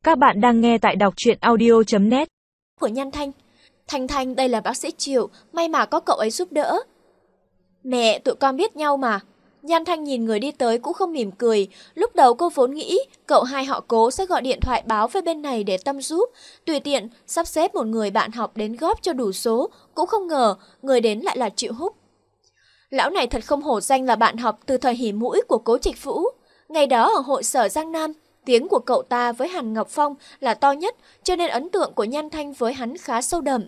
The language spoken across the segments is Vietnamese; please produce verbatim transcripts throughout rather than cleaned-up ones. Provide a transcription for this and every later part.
Các bạn đang nghe tại đọc truyện audio chấm net. Của Nhan Thanh. Thanh Thanh, đây là bác sĩ Triệu, may mà có cậu ấy giúp đỡ. Mẹ, tụi con biết nhau mà. Nhan Thanh nhìn người đi tới cũng không mỉm cười. Lúc đầu cô vốn nghĩ cậu hai họ Cố sẽ gọi điện thoại báo với bên này để tâm giúp, tùy tiện sắp xếp một người bạn học đến góp cho đủ số. Cũng không ngờ người đến lại là Triệu Húc. Lão này thật không hổ danh là bạn học từ thời hỉ mũi của Cố Trạch Vũ. Ngày đó ở hội sở Giang Nam, tiếng của cậu ta với Hàn Ngọc Phong là to nhất, cho nên ấn tượng của Nhan Thanh với hắn khá sâu đậm.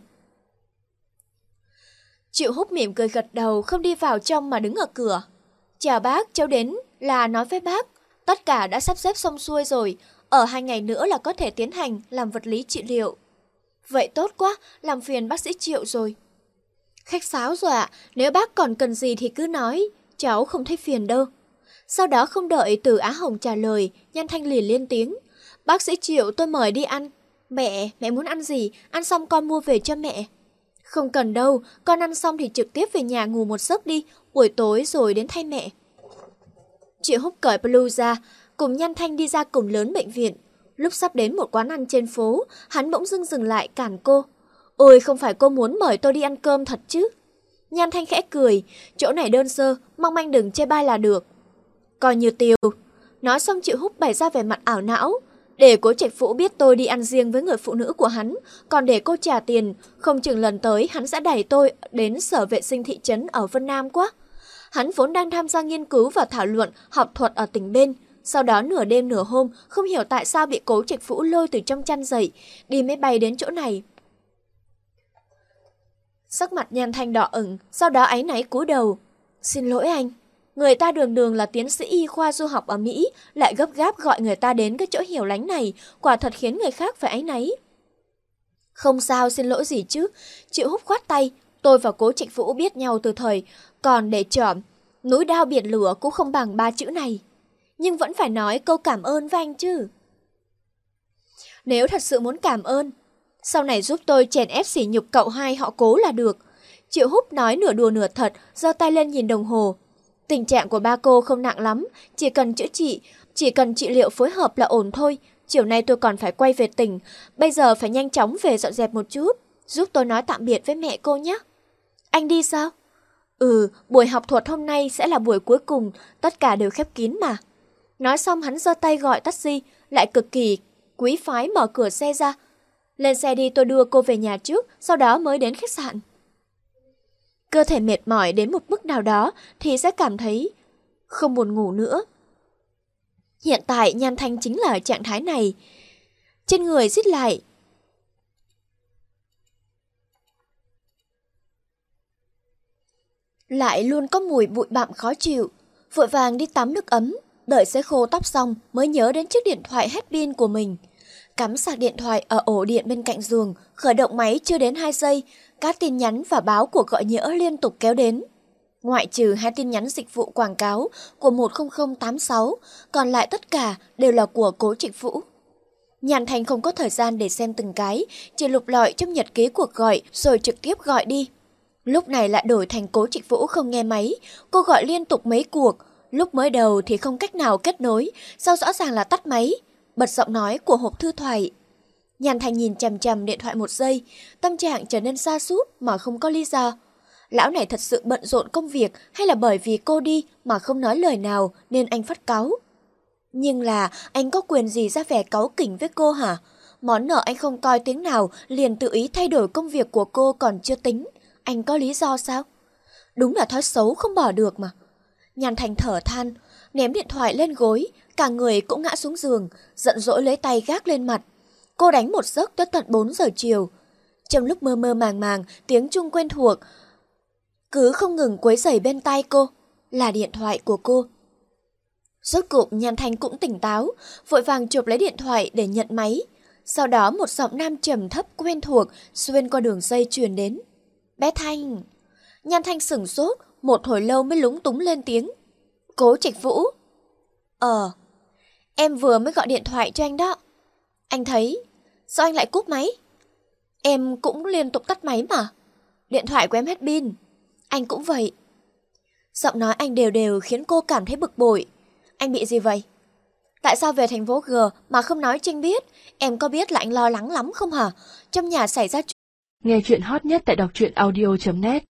Triệu Húc mỉm cười gật đầu, không đi vào trong mà đứng ở cửa. Chào bác, cháu đến là nói với bác, tất cả đã sắp xếp xong xuôi rồi, ở hai ngày nữa là có thể tiến hành làm vật lý trị liệu. Vậy tốt quá, làm phiền bác sĩ Triệu rồi. Khách sáo rồi ạ, nếu bác còn cần gì thì cứ nói, cháu không thấy phiền đâu. Sau đó không đợi Từ Á Hồng trả lời, Nhan Thanh liền lên tiếng. Bác sĩ Triệu, tôi mời đi ăn. Mẹ, mẹ muốn ăn gì? Ăn xong con mua về cho mẹ. Không cần đâu, con ăn xong thì trực tiếp về nhà ngủ một giấc đi, buổi tối rồi đến thay mẹ. Triệu Húc cởi blue ra, cùng Nhan Thanh đi ra cổng lớn bệnh viện. Lúc sắp đến một quán ăn trên phố, hắn bỗng dưng dừng lại cản cô. Ôi, không phải cô muốn mời tôi đi ăn cơm thật chứ? Nhan Thanh khẽ cười, chỗ này đơn sơ, mong manh đừng chê bai là được. Coi như tiêu. Nói xong Triệu Húc bày ra vẻ mặt ảo não. Để Cố Trạch Vũ biết tôi đi ăn riêng với người phụ nữ của hắn, còn để cô trả tiền, không chừng lần tới hắn sẽ đẩy tôi đến sở vệ sinh thị trấn ở Vân Nam quá. Hắn vốn đang tham gia nghiên cứu và thảo luận học thuật ở tỉnh bên. Sau đó nửa đêm nửa hôm, không hiểu tại sao bị Cố Trạch Vũ lôi từ trong chăn dậy, đi máy bay đến chỗ này. Sắc mặt Nhan Thanh đỏ ửng, sau đó áy náy cúi đầu. Xin lỗi anh. Người ta đường đường là tiến sĩ y khoa du học ở Mỹ, lại gấp gáp gọi người ta đến cái chỗ hiểu lánh này, quả thật khiến người khác phải áy náy. Không sao, xin lỗi gì chứ. Triệu Húc khoát tay, tôi và Cố Trạch Vũ biết nhau từ thời, còn để chọn, núi đao biển lửa cũng không bằng ba chữ này. Nhưng vẫn phải nói câu cảm ơn với anh chứ. Nếu thật sự muốn cảm ơn, sau này giúp tôi chèn ép sỉ nhục cậu hai họ Cố là được. Triệu Húc nói nửa đùa nửa thật, giơ tay lên nhìn đồng hồ. Tình trạng của ba cô không nặng lắm, chỉ cần chữa trị, chỉ cần trị liệu phối hợp là ổn thôi. Chiều nay tôi còn phải quay về tỉnh, bây giờ phải nhanh chóng về dọn dẹp một chút, giúp tôi nói tạm biệt với mẹ cô nhé. Anh đi sao? Ừ, buổi học thuật hôm nay sẽ là buổi cuối cùng, tất cả đều khép kín mà. Nói xong hắn giơ tay gọi taxi, lại cực kỳ quý phái mở cửa xe ra. Lên xe đi, tôi đưa cô về nhà trước, sau đó mới đến khách sạn. Cơ thể mệt mỏi đến một mức nào đó thì sẽ cảm thấy không buồn ngủ nữa. Hiện tại Nhan Thanh chính là ở trạng thái này. Trên người rít lại. Lại luôn có mùi bụi bặm khó chịu. Vội vàng đi tắm nước ấm, đợi sấy khô tóc xong mới nhớ đến chiếc điện thoại hết pin của mình. Cắm sạc điện thoại ở ổ điện bên cạnh giường, khởi động máy chưa đến hai giây, các tin nhắn và báo cuộc gọi nhỡ liên tục kéo đến. Ngoại trừ hai tin nhắn dịch vụ quảng cáo của một không không tám sáu, còn lại tất cả đều là của Cố Trạch Vũ. Nhan Thanh không có thời gian để xem từng cái, chỉ lục lọi trong nhật ký cuộc gọi rồi trực tiếp gọi đi. Lúc này lại đổi thành Cố Trạch Vũ không nghe máy, cô gọi liên tục mấy cuộc, lúc mới đầu thì không cách nào kết nối, sau rõ ràng là tắt máy, bật giọng nói của hộp thư thoại. Nhan Thanh nhìn chằm chằm điện thoại một giây, tâm trạng trở nên sa sút mà không có lý do. Lão này thật sự bận rộn công việc hay là bởi vì cô đi mà không nói lời nào nên anh phát cáu? Nhưng là anh có quyền gì ra vẻ cáu kỉnh với cô hả? Món nợ anh không coi tiếng nào liền tự ý thay đổi công việc của cô còn chưa tính. Anh có lý do sao? Đúng là thói xấu không bỏ được mà. Nhan Thanh thở than, ném điện thoại lên gối, cả người cũng ngã xuống giường, giận dỗi lấy tay gác lên mặt. Cô đánh một giấc tới tận bốn giờ chiều. Trong lúc mơ mơ màng màng, tiếng chuông quen thuộc cứ không ngừng quấy rầy bên tai cô, là điện thoại của cô. Rốt cục Nhan Thanh cũng tỉnh táo, vội vàng chụp lấy điện thoại để nhận máy. Sau đó một giọng nam trầm thấp quen thuộc xuyên qua đường dây truyền đến. Bé Thanh. Nhan Thanh sửng sốt, một hồi lâu mới lúng túng lên tiếng. Cố Trạch Vũ. Ờ, em vừa mới gọi điện thoại cho anh đó. Anh thấy, sao anh lại cúp máy? Em cũng liên tục tắt máy mà. Điện thoại của em hết pin. Anh cũng vậy. Giọng nói anh đều đều khiến cô cảm thấy bực bội. Anh bị gì vậy? Tại sao về thành phố G mà không nói Trinh biết? Em có biết là anh lo lắng lắm không hả? Trong nhà xảy ra Nghe chuyện hot nhất tại đọc truyện audio chấm net